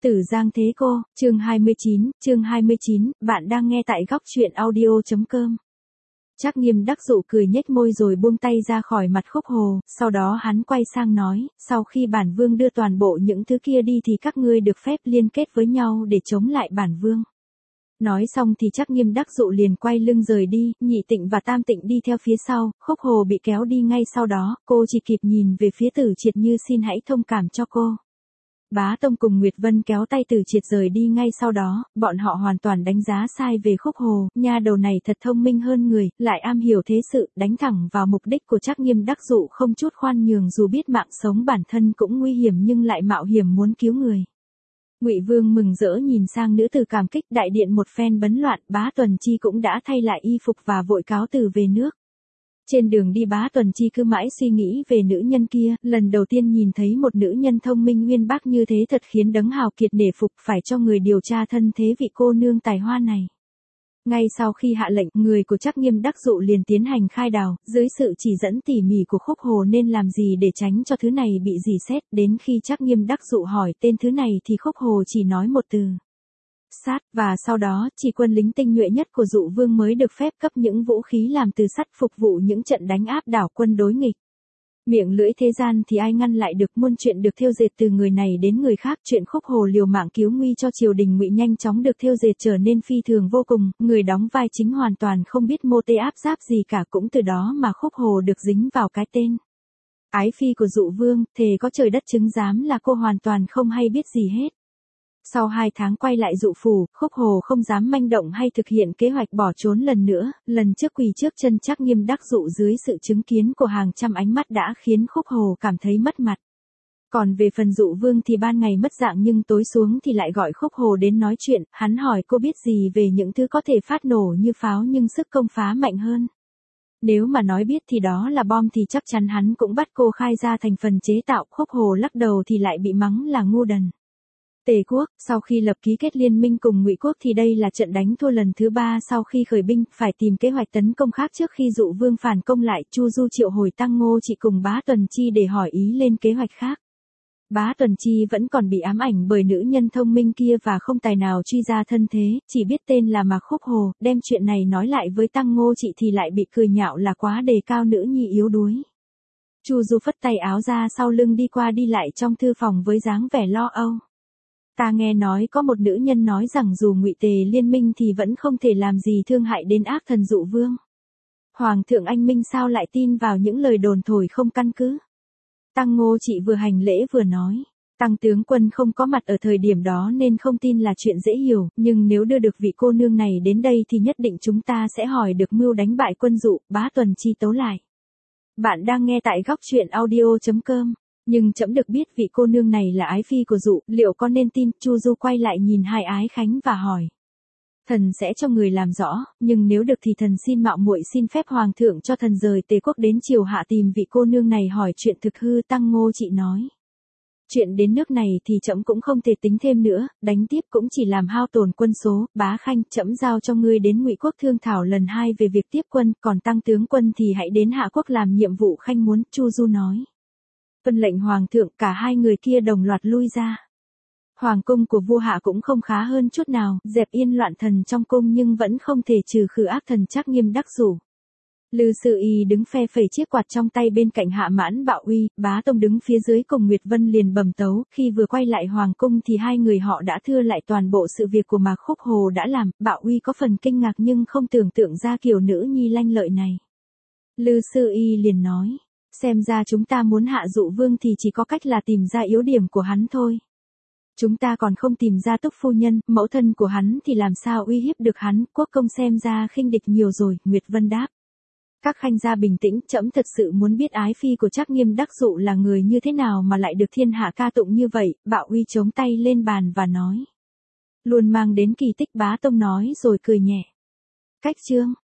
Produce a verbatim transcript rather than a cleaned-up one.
Tử Giang Thế Cô, chương hai mươi chín, chương hai mươi chín, bạn đang nghe tại góc truyện audio.com. Trác Nghiêm đắc dụ cười nhếch môi rồi buông tay ra khỏi mặt Khúc Hồ, sau đó hắn quay sang nói, sau khi bản vương đưa toàn bộ những thứ kia đi thì các ngươi được phép liên kết với nhau để chống lại bản vương. Nói xong thì Trác Nghiêm đắc dụ liền quay lưng rời đi, Nhị Tịnh và Tam Tịnh đi theo phía sau, Khúc Hồ bị kéo đi ngay sau đó, cô chỉ kịp nhìn về phía Tử Triệt như xin hãy thông cảm cho cô. Bá Tông cùng Nguyệt Vân kéo tay Tử Triệt rời đi ngay sau đó, bọn họ hoàn toàn đánh giá sai về Khúc Hồ, nha đầu này thật thông minh hơn người, lại am hiểu thế sự, đánh thẳng vào mục đích của Trác Nghiêm đắc dụ không chút khoan nhường dù biết mạng sống bản thân cũng nguy hiểm nhưng lại mạo hiểm muốn cứu người. Ngụy Vương mừng rỡ nhìn sang nữ tử cảm kích, đại điện một phen bấn loạn, Bá Tuần Chi cũng đã thay lại y phục và vội cáo từ về nước. Trên đường đi Bá Tuần Chi cứ mãi suy nghĩ về nữ nhân kia, lần đầu tiên nhìn thấy một nữ nhân thông minh uyên bác như thế thật khiến Đấng Hào Kiệt nể phục, phải cho người điều tra thân thế vị cô nương tài hoa này. Ngay sau khi hạ lệnh, người của Trác Nghiêm đắc dụ liền tiến hành khai đào, dưới sự chỉ dẫn tỉ mỉ của Khúc Hồ nên làm gì để tránh cho thứ này bị rỉ sét, đến khi Trác Nghiêm đắc dụ hỏi tên thứ này thì Khúc Hồ chỉ nói một từ. Sát, và sau đó, chỉ quân lính tinh nhuệ nhất của Dụ Vương mới được phép cấp những vũ khí làm từ sắt phục vụ những trận đánh áp đảo quân đối nghịch. Miệng lưỡi thế gian thì ai ngăn lại được, muôn chuyện được thêu dệt từ người này đến người khác, chuyện Khúc Hồ liều mạng cứu nguy cho triều đình Ngụy nhanh chóng được thêu dệt trở nên phi thường vô cùng, người đóng vai chính hoàn toàn không biết mô tê áp giáp gì cả, cũng từ đó mà Khúc Hồ được dính vào cái tên ái phi của Dụ Vương, thề có trời đất chứng giám là cô hoàn toàn không hay biết gì hết. Sau hai tháng quay lại Dụ phủ, Khúc Hồ không dám manh động hay thực hiện kế hoạch bỏ trốn lần nữa, lần trước quỳ trước chân Trác Nghiêm đắc dụ dưới sự chứng kiến của hàng trăm ánh mắt đã khiến Khúc Hồ cảm thấy mất mặt. Còn về phần Dụ Vương thì ban ngày mất dạng nhưng tối xuống thì lại gọi Khúc Hồ đến nói chuyện, hắn hỏi cô biết gì về những thứ có thể phát nổ như pháo nhưng sức công phá mạnh hơn. Nếu mà nói biết thì đó là bom thì chắc chắn hắn cũng bắt cô khai ra thành phần chế tạo, Khúc Hồ lắc đầu thì lại bị mắng là ngu đần. Tề quốc, sau khi lập ký kết liên minh cùng Ngụy quốc thì đây là trận đánh thua lần thứ ba sau khi khởi binh, phải tìm kế hoạch tấn công khác trước khi Dụ Vương phản công lại. Chu Du triệu hồi Tăng Ngô Trị cùng Bá Tuần Chi để hỏi ý lên kế hoạch khác. Bá Tuần Chi vẫn còn bị ám ảnh bởi nữ nhân thông minh kia và không tài nào truy ra thân thế, chỉ biết tên là Mạc Khúc Hồ, đem chuyện này nói lại với Tăng Ngô Trị thì lại bị cười nhạo là quá đề cao nữ nhi yếu đuối. Chu Du phất tay áo ra sau lưng đi qua đi lại trong thư phòng với dáng vẻ lo âu. Ta nghe nói có một nữ nhân nói rằng dù Ngụy Tề liên minh thì vẫn không thể làm gì thương hại đến ác thần Dụ Vương. Hoàng thượng anh minh sao lại tin vào những lời đồn thổi không căn cứ? Tăng Ngô Trị vừa hành lễ vừa nói. Tăng tướng quân không có mặt ở thời điểm đó nên không tin là chuyện dễ hiểu, nhưng nếu đưa được vị cô nương này đến đây thì nhất định chúng ta sẽ hỏi được mưu đánh bại quân Dụ. Bá Tuần Chi tấu lại. Bạn đang nghe tại góc truyện audio.com. Nhưng trẫm được biết vị cô nương này là ái phi của Dụ, liệu có nên tin? Chu Du quay lại nhìn hai ái khánh và hỏi. Thần sẽ cho người làm rõ, nhưng nếu được thì thần xin mạo muội xin phép hoàng thượng cho thần rời Tề quốc đến triều hạ tìm vị cô nương này hỏi chuyện thực hư. Tăng Ngô Trị nói. Chuyện đến nước này thì trẫm cũng không thể tính thêm nữa, đánh tiếp cũng chỉ làm hao tổn quân số. Bá Khanh, trẫm giao cho ngươi đến Ngụy quốc thương thảo lần hai về việc tiếp quân, còn Tăng tướng quân thì hãy đến Hạ quốc làm nhiệm vụ Khanh muốn. Chu Du nói. Tuân lệnh hoàng thượng, cả hai người kia đồng loạt lui ra. Hoàng cung của vua Hạ cũng không khá hơn chút nào, dẹp yên loạn thần trong cung nhưng vẫn không thể trừ khử ác thần Trác Nghiêm đắc dụ. Lư Sư Y đứng phe phẩy chiếc quạt trong tay bên cạnh Hạ Mãn Bạo Uy, Bá Tông đứng phía dưới cùng Nguyệt Vân liền bẩm tấu, khi vừa quay lại hoàng cung thì hai người họ đã thưa lại toàn bộ sự việc của Mạc Khúc Hồ đã làm. Bạo Uy có phần kinh ngạc nhưng không tưởng tượng ra kiểu nữ nhi lanh lợi này. Lư Sư Y liền nói. Xem ra chúng ta muốn hạ Dụ Vương thì chỉ có cách là tìm ra yếu điểm của hắn thôi. Chúng ta còn không tìm ra Túc phu nhân, mẫu thân của hắn thì làm sao uy hiếp được hắn? Quốc công xem ra khinh địch nhiều rồi. Nguyệt Vân đáp. Các khanh gia bình tĩnh, trẫm thật sự muốn biết ái phi của Trác Nghiêm đắc dụ là người như thế nào mà lại được thiên hạ ca tụng như vậy. Bạo Uy chống tay lên bàn và nói. Luôn mang đến kỳ tích. Bá Tông nói rồi cười nhẹ. Cách chương.